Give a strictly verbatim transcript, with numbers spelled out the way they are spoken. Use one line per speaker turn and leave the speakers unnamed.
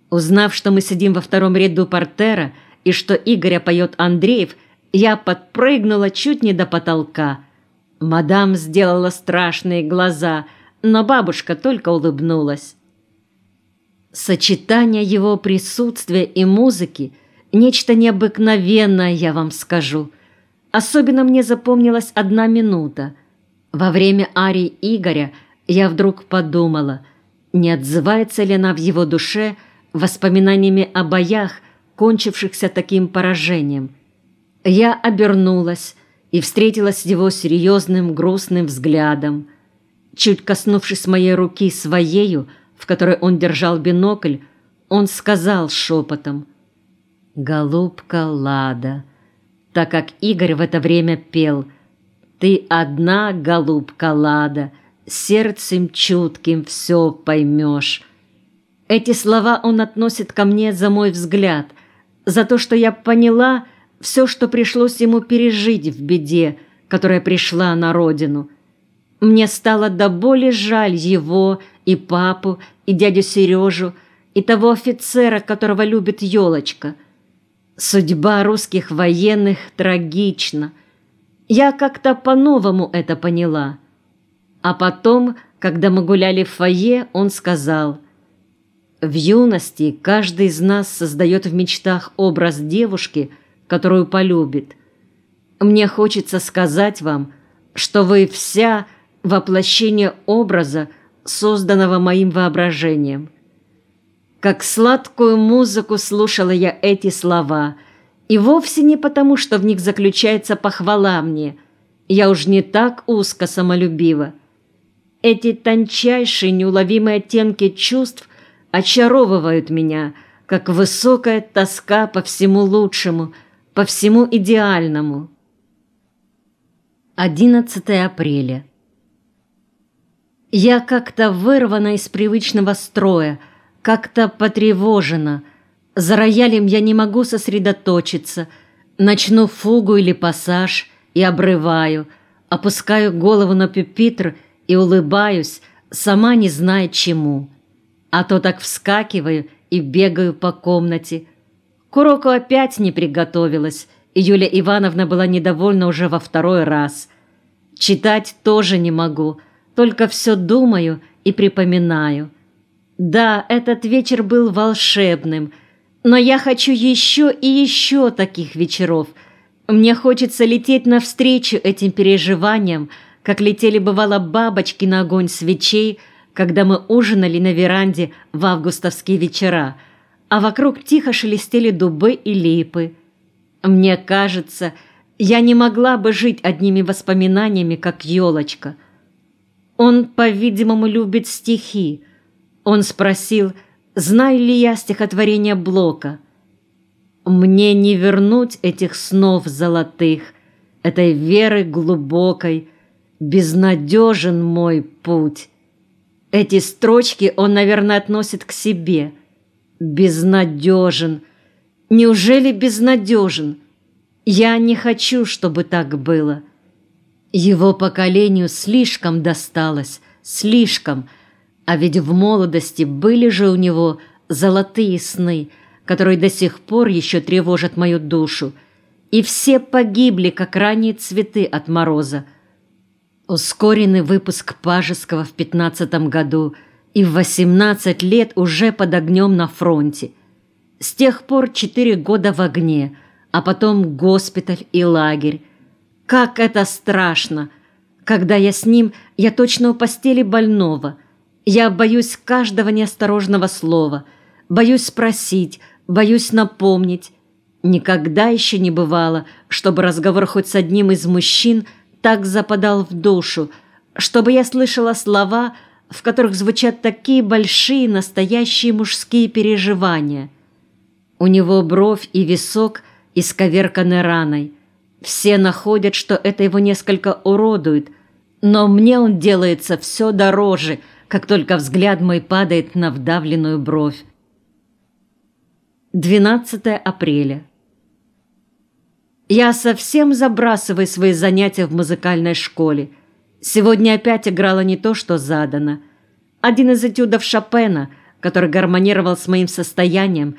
Узнав, что мы сидим во втором ряду портера и что Игоря поет Андреев, я подпрыгнула чуть не до потолка. Мадам сделала страшные глаза, но бабушка только улыбнулась. Сочетание его присутствия и музыки – нечто необыкновенное, я вам скажу. Особенно мне запомнилась одна минута. Во время арии Игоря я вдруг подумала, не отзывается ли она в его душе воспоминаниями о боях, кончившихся таким поражением. Я обернулась и встретилась с его серьезным грустным взглядом. Чуть коснувшись моей руки своею, в которой он держал бинокль, он сказал шепотом: «Голубка Лада», так как Игорь в это время пел: «Ты одна, голубка Лада, сердцем чутким все поймешь». Эти слова он относит ко мне за мой взгляд, за то, что я поняла все, что пришлось ему пережить в беде, которая пришла на родину. Мне стало до боли жаль его и папу, и дядю Сережу, и того офицера, которого любит елочка. Судьба русских военных трагична. Я как-то по-новому это поняла. А потом, когда мы гуляли в фойе, он сказал: «В юности каждый из нас создает в мечтах образ девушки, которую полюбит. Мне хочется сказать вам, что вы вся воплощение образа, созданного моим воображением». Как сладкую музыку слушала я эти слова, и вовсе не потому, что в них заключается похвала мне. Я уж не так узко самолюбива. Эти тончайшие неуловимые оттенки чувств очаровывают меня, как высокая тоска по всему лучшему, по всему идеальному. одиннадцатое апреля. Я как-то вырвана из привычного строя, как-то потревожена. За роялем я не могу сосредоточиться. Начну фугу или пассаж и обрываю, опускаю голову на пюпитр и улыбаюсь, сама не зная чему. А то так вскакиваю и бегаю по комнате. К уроку опять не приготовилась, и Юлия Ивановна была недовольна уже во второй раз. Читать тоже не могу, только все думаю и припоминаю. Да, этот вечер был волшебным, но я хочу еще и еще таких вечеров. Мне хочется лететь навстречу этим переживаниям, как летели, бывало, бабочки на огонь свечей, когда мы ужинали на веранде в августовские вечера, а вокруг тихо шелестели дубы и липы. Мне кажется, я не могла бы жить одними воспоминаниями, как елочка. Он, по-видимому, любит стихи. Он спросил, знаю ли я стихотворение Блока. «Мне не вернуть этих снов золотых, этой веры глубокой, безнадежен мой путь». Эти строчки он, наверное, относит к себе. Безнадежен. Неужели безнадежен? Я не хочу, чтобы так было. Его поколению слишком досталось, слишком. А ведь в молодости были же у него золотые сны, которые до сих пор еще тревожат мою душу. И все погибли, как ранние цветы от мороза. Ускоренный выпуск Пажеского в пятнадцатом году и в восемнадцать лет уже под огнем на фронте. С тех пор четыре года в огне, а потом госпиталь и лагерь. Как это страшно! Когда я с ним, я точно у постели больного. Я боюсь каждого неосторожного слова, боюсь спросить, боюсь напомнить. Никогда еще не бывало, чтобы разговор хоть с одним из мужчин так западал в душу, чтобы я слышала слова, в которых звучат такие большие настоящие мужские переживания. У него бровь и висок исковерканы раной. Все находят, что это его несколько уродует, но мне он делается все дороже, как только взгляд мой падает на вдавленную бровь. двенадцатое апреля. Я совсем забрасываю свои занятия в музыкальной школе. Сегодня опять играла не то, что задано. Один из этюдов Шопена, который гармонировал с моим состоянием